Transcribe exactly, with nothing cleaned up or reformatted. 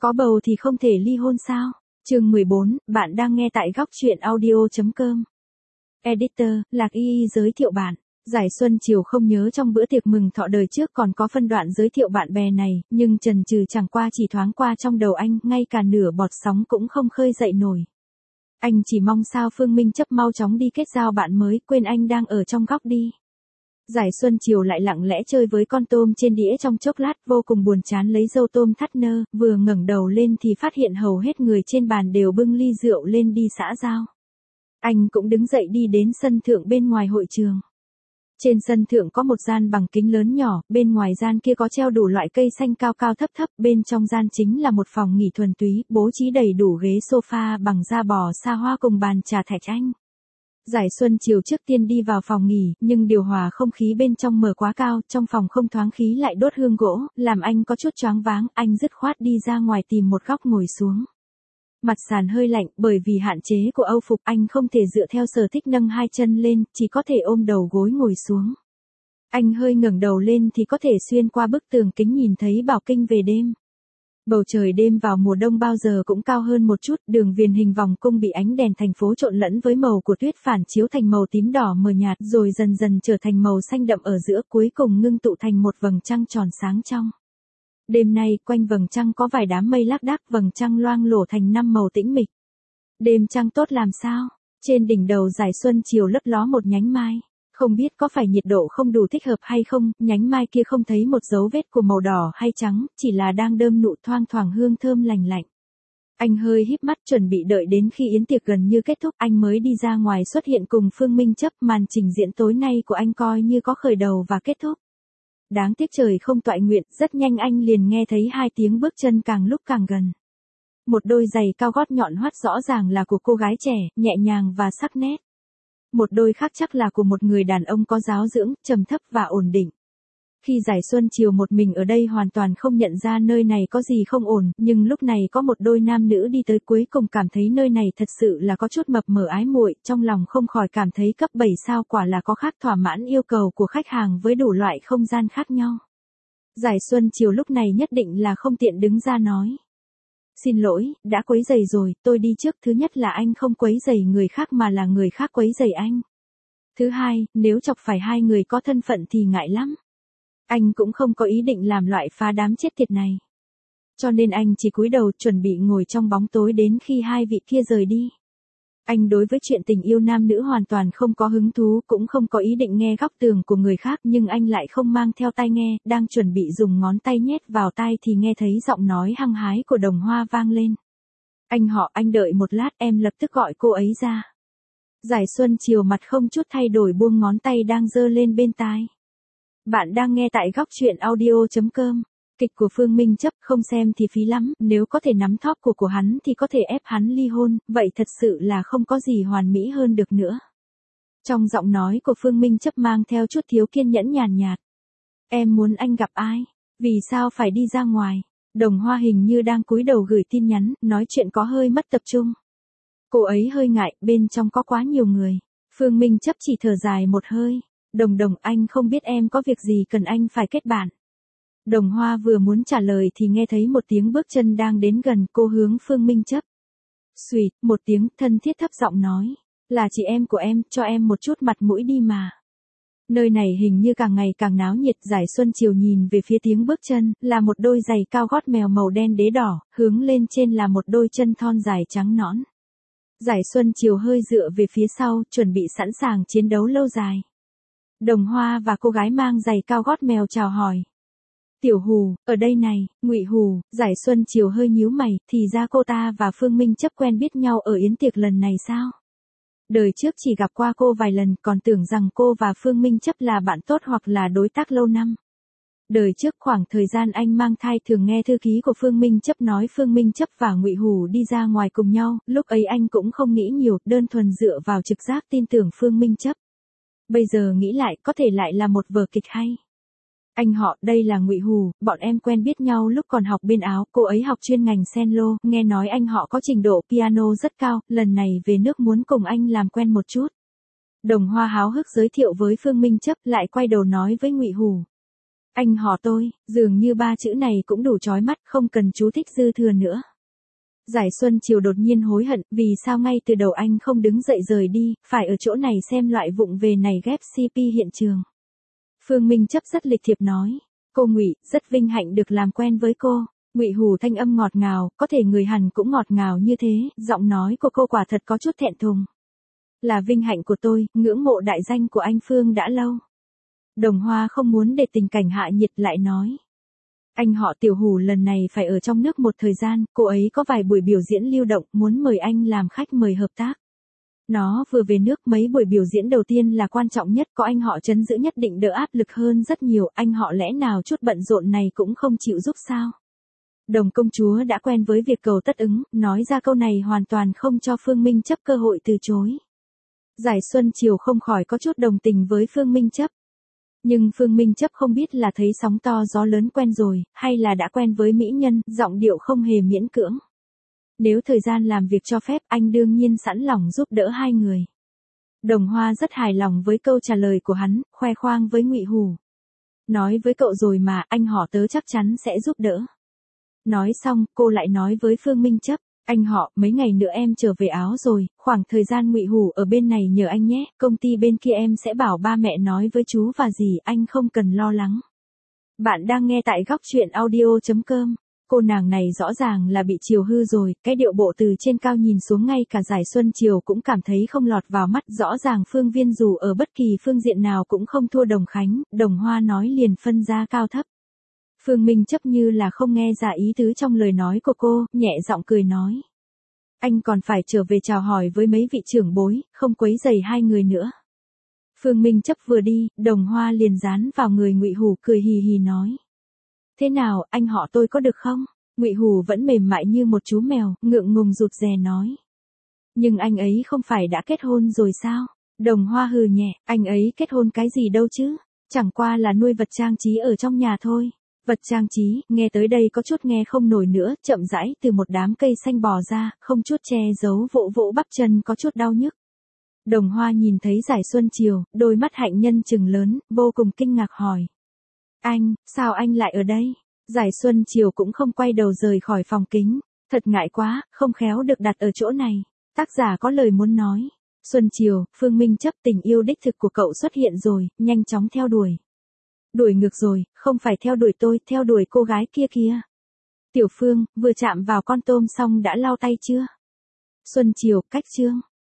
Có bầu thì không thể ly hôn sao? Chương mười bốn, bạn đang nghe tại góc truyện audio chấm com. Editor, Lạc Y Y giới thiệu bạn. Giải Xuân Chiều không nhớ trong bữa tiệc mừng thọ đời trước còn có phân đoạn giới thiệu bạn bè này, nhưng chần chừ chẳng qua chỉ thoáng qua trong đầu anh, ngay cả nửa bọt sóng cũng không khơi dậy nổi. Anh chỉ mong sao Phương Minh Chấp mau chóng đi kết giao bạn mới, quên anh đang ở trong góc đi. Giải Xuân Chiều lại lặng lẽ chơi với con tôm trên đĩa trong chốc lát, vô cùng buồn chán lấy dâu tôm thắt nơ, vừa ngẩng đầu lên thì phát hiện hầu hết người trên bàn đều bưng ly rượu lên đi xã giao. Anh cũng đứng dậy đi đến sân thượng bên ngoài hội trường. Trên sân thượng có một gian bằng kính lớn nhỏ, bên ngoài gian kia có treo đủ loại cây xanh cao cao thấp thấp, bên trong gian chính là một phòng nghỉ thuần túy, bố trí đầy đủ ghế sofa bằng da bò sa hoa cùng bàn trà thạch anh. Giải Xuân Chiều trước tiên đi vào phòng nghỉ, nhưng điều hòa không khí bên trong mở quá cao, trong phòng không thoáng khí lại đốt hương gỗ, làm anh có chút choáng váng, anh dứt khoát đi ra ngoài tìm một góc ngồi xuống. Mặt sàn hơi lạnh, bởi vì hạn chế của âu phục anh không thể dựa theo sở thích nâng hai chân lên, chỉ có thể ôm đầu gối ngồi xuống. Anh hơi ngẩng đầu lên thì có thể xuyên qua bức tường kính nhìn thấy Bảo Kinh về đêm. Bầu trời đêm vào mùa đông bao giờ cũng cao hơn một chút, đường viền hình vòng cung bị ánh đèn thành phố trộn lẫn với màu của tuyết phản chiếu thành màu tím đỏ mờ nhạt, rồi dần dần trở thành màu xanh đậm ở giữa, cuối cùng ngưng tụ thành một vầng trăng tròn sáng trong. Đêm nay, quanh vầng trăng có vài đám mây lác đác, vầng trăng loang lổ thành năm màu tĩnh mịch. Đêm trăng tốt làm sao? Trên đỉnh đầu Giải Xuân Chiều lấp ló một nhánh mai. Không biết có phải nhiệt độ không đủ thích hợp hay không, nhánh mai kia không thấy một dấu vết của màu đỏ hay trắng, chỉ là đang đơm nụ thoang thoảng hương thơm lành lạnh. Anh hơi híp mắt chuẩn bị đợi đến khi yến tiệc gần như kết thúc, anh mới đi ra ngoài xuất hiện cùng Phương Minh Chấp. Màn trình diễn tối nay của anh coi như có khởi đầu và kết thúc. Đáng tiếc trời không toại nguyện, rất nhanh anh liền nghe thấy hai tiếng bước chân càng lúc càng gần. Một đôi giày cao gót nhọn hoắt rõ ràng là của cô gái trẻ, nhẹ nhàng và sắc nét. Một đôi khác chắc là của một người đàn ông có giáo dưỡng, trầm thấp và ổn định. Khi Giải Xuân Chiều một mình ở đây hoàn toàn không nhận ra nơi này có gì không ổn, nhưng lúc này có một đôi nam nữ đi tới, cuối cùng cảm thấy nơi này thật sự là có chút mập mờ ái muội, trong lòng không khỏi cảm thấy cấp bảy sao, quả là có khác thỏa mãn yêu cầu của khách hàng với đủ loại không gian khác nhau. Giải Xuân Chiều lúc này nhất định là không tiện đứng ra nói. Xin lỗi, đã quấy rầy rồi, tôi đi trước. Thứ nhất là anh không quấy rầy người khác mà là người khác quấy rầy anh. Thứ hai, nếu chọc phải hai người có thân phận thì ngại lắm. Anh cũng không có ý định làm loại phá đám chết tiệt này. Cho nên anh chỉ cúi đầu chuẩn bị ngồi trong bóng tối đến khi hai vị kia rời đi. Anh đối với chuyện tình yêu nam nữ hoàn toàn không có hứng thú, cũng không có ý định nghe góc tường của người khác, nhưng anh lại không mang theo tai nghe, đang chuẩn bị dùng ngón tay nhét vào tai thì nghe thấy giọng nói hăng hái của Đồng Hoa vang lên. Anh họ, anh đợi một lát, em lập tức gọi cô ấy ra. Giải Xuân Chiều mặt không chút thay đổi buông ngón tay đang giơ lên bên tai. Bạn đang nghe tại góc truyện audio chấm com. Kịch của Phương Minh Chấp không xem thì phí lắm, nếu có thể nắm thóp của của hắn thì có thể ép hắn ly hôn, vậy thật sự là không có gì hoàn mỹ hơn được nữa. Trong giọng nói của Phương Minh Chấp mang theo chút thiếu kiên nhẫn nhàn nhạt. Em muốn anh gặp ai? Vì sao phải đi ra ngoài? Đồng Hoa hình như đang cúi đầu gửi tin nhắn, nói chuyện có hơi mất tập trung. Cô ấy hơi ngại, bên trong có quá nhiều người. Phương Minh Chấp chỉ thở dài một hơi. Đồng Đồng, anh không biết em có việc gì cần anh phải kết bạn. Đồng Hoa vừa muốn trả lời thì nghe thấy một tiếng bước chân đang đến gần, cô hướng Phương Minh Chấp. Xùyt, một tiếng thân thiết thấp giọng nói. Là chị em của em, cho em một chút mặt mũi đi mà. Nơi này hình như càng ngày càng náo nhiệt. Giải Xuân Chiều nhìn về phía tiếng bước chân, là một đôi giày cao gót mèo màu đen đế đỏ, hướng lên trên là một đôi chân thon dài trắng nõn. Giải Xuân Chiều hơi dựa về phía sau, chuẩn bị sẵn sàng chiến đấu lâu dài. Đồng Hoa và cô gái mang giày cao gót mèo chào hỏi. Tiểu Hù, ở đây này. Ngụy Hù. Giải Xuân Chiều hơi nhíu mày, thì ra cô ta và Phương Minh Chấp quen biết nhau ở yến tiệc lần này sao? Đời trước chỉ gặp qua cô vài lần, còn tưởng rằng cô và Phương Minh Chấp là bạn tốt hoặc là đối tác lâu năm. Đời trước khoảng thời gian anh mang thai thường nghe thư ký của Phương Minh Chấp nói Phương Minh Chấp và Ngụy Hù đi ra ngoài cùng nhau, lúc ấy anh cũng không nghĩ nhiều, đơn thuần dựa vào trực giác tin tưởng Phương Minh Chấp. Bây giờ nghĩ lại, có thể lại là một vở kịch hay. Anh họ, đây là Ngụy Hù, bọn em quen biết nhau lúc còn học bên Áo, cô ấy học chuyên ngành cello, nghe nói anh họ có trình độ piano rất cao, lần này về nước muốn cùng anh làm quen một chút. Đồng Hoa háo hức giới thiệu với Phương Minh Chấp, lại quay đầu nói với Ngụy Hù. Anh họ tôi, dường như ba chữ này cũng đủ chói mắt, không cần chú thích dư thừa nữa. Giải Xuân Chiều đột nhiên hối hận, vì sao ngay từ đầu anh không đứng dậy rời đi, phải ở chỗ này xem loại vụng về này ghép xê pê hiện trường. Phương Minh Chấp rất lịch thiệp nói, cô Ngụy, rất vinh hạnh được làm quen với cô. Ngụy Hủ thanh âm ngọt ngào, có thể người Hàn cũng ngọt ngào như thế, giọng nói của cô quả thật có chút thẹn thùng. Là vinh hạnh của tôi, ngưỡng mộ đại danh của anh Phương đã lâu. Đồng Hoa không muốn để tình cảnh hạ nhiệt lại nói. Anh họ Tiểu Hủ lần này phải ở trong nước một thời gian, cô ấy có vài buổi biểu diễn lưu động, muốn mời anh làm khách mời hợp tác. Nó vừa về nước, mấy buổi biểu diễn đầu tiên là quan trọng nhất, có anh họ trấn giữ nhất định đỡ áp lực hơn rất nhiều, anh họ lẽ nào chút bận rộn này cũng không chịu giúp sao? Đồng công chúa đã quen với việc cầu tất ứng, nói ra câu này hoàn toàn không cho Phương Minh Chấp cơ hội từ chối. Giải Xuân Chiều không khỏi có chút đồng tình với Phương Minh Chấp. Nhưng Phương Minh Chấp không biết là thấy sóng to gió lớn quen rồi, hay là đã quen với mỹ nhân, giọng điệu không hề miễn cưỡng. Nếu thời gian làm việc cho phép, anh đương nhiên sẵn lòng giúp đỡ hai người. Đồng Hoa rất hài lòng với câu trả lời của hắn, khoe khoang với Ngụy Hủ. Nói với cậu rồi mà, anh họ tớ chắc chắn sẽ giúp đỡ. Nói xong, cô lại nói với Phương Minh Chấp, anh họ, mấy ngày nữa em trở về Áo rồi, khoảng thời gian Ngụy Hủ ở bên này nhờ anh nhé, công ty bên kia em sẽ bảo ba mẹ nói với chú và dì, anh không cần lo lắng. Bạn đang nghe tại góc truyện audio chấm com. Cô nàng này rõ ràng là bị chiều hư rồi, cái điệu bộ từ trên cao nhìn xuống ngay cả Giải Xuân Chiều cũng cảm thấy không lọt vào mắt, rõ ràng Phương Viên dù ở bất kỳ phương diện nào cũng không thua Đồng Khánh, Đồng Hoa nói liền phân ra cao thấp. Phương Minh Chấp như là không nghe ra ý tứ trong lời nói của cô, nhẹ giọng cười nói. Anh còn phải trở về chào hỏi với mấy vị trưởng bối, không quấy rầy hai người nữa. Phương Minh Chấp vừa đi, Đồng Hoa liền dán vào người Ngụy Hủ cười hì hì nói. Thế nào, anh họ tôi có được không? Ngụy Hủ vẫn mềm mại như một chú mèo, ngượng ngùng rụt rè nói. Nhưng anh ấy không phải đã kết hôn rồi sao? Đồng Hoa hừ nhẹ, anh ấy kết hôn cái gì đâu chứ? Chẳng qua là nuôi vật trang trí ở trong nhà thôi. Vật trang trí, nghe tới đây có chút nghe không nổi nữa, chậm rãi từ một đám cây xanh bò ra, không chút che giấu vỗ vỗ bắp chân có chút đau nhức. Đồng Hoa nhìn thấy Giải Xuân Chiều, đôi mắt hạnh nhân trừng lớn, vô cùng kinh ngạc hỏi. Anh, sao anh lại ở đây? Giải Xuân Chiều cũng không quay đầu rời khỏi phòng kính. Thật ngại quá, không khéo được đặt ở chỗ này. Tác giả có lời muốn nói. Xuân Chiều, Phương Minh Chấp, tình yêu đích thực của cậu xuất hiện rồi, nhanh chóng theo đuổi. Đuổi ngược rồi, không phải theo đuổi tôi, theo đuổi cô gái kia kia. Tiểu Phương, vừa chạm vào con tôm xong đã lau tay chưa? Xuân Chiều, cách chương.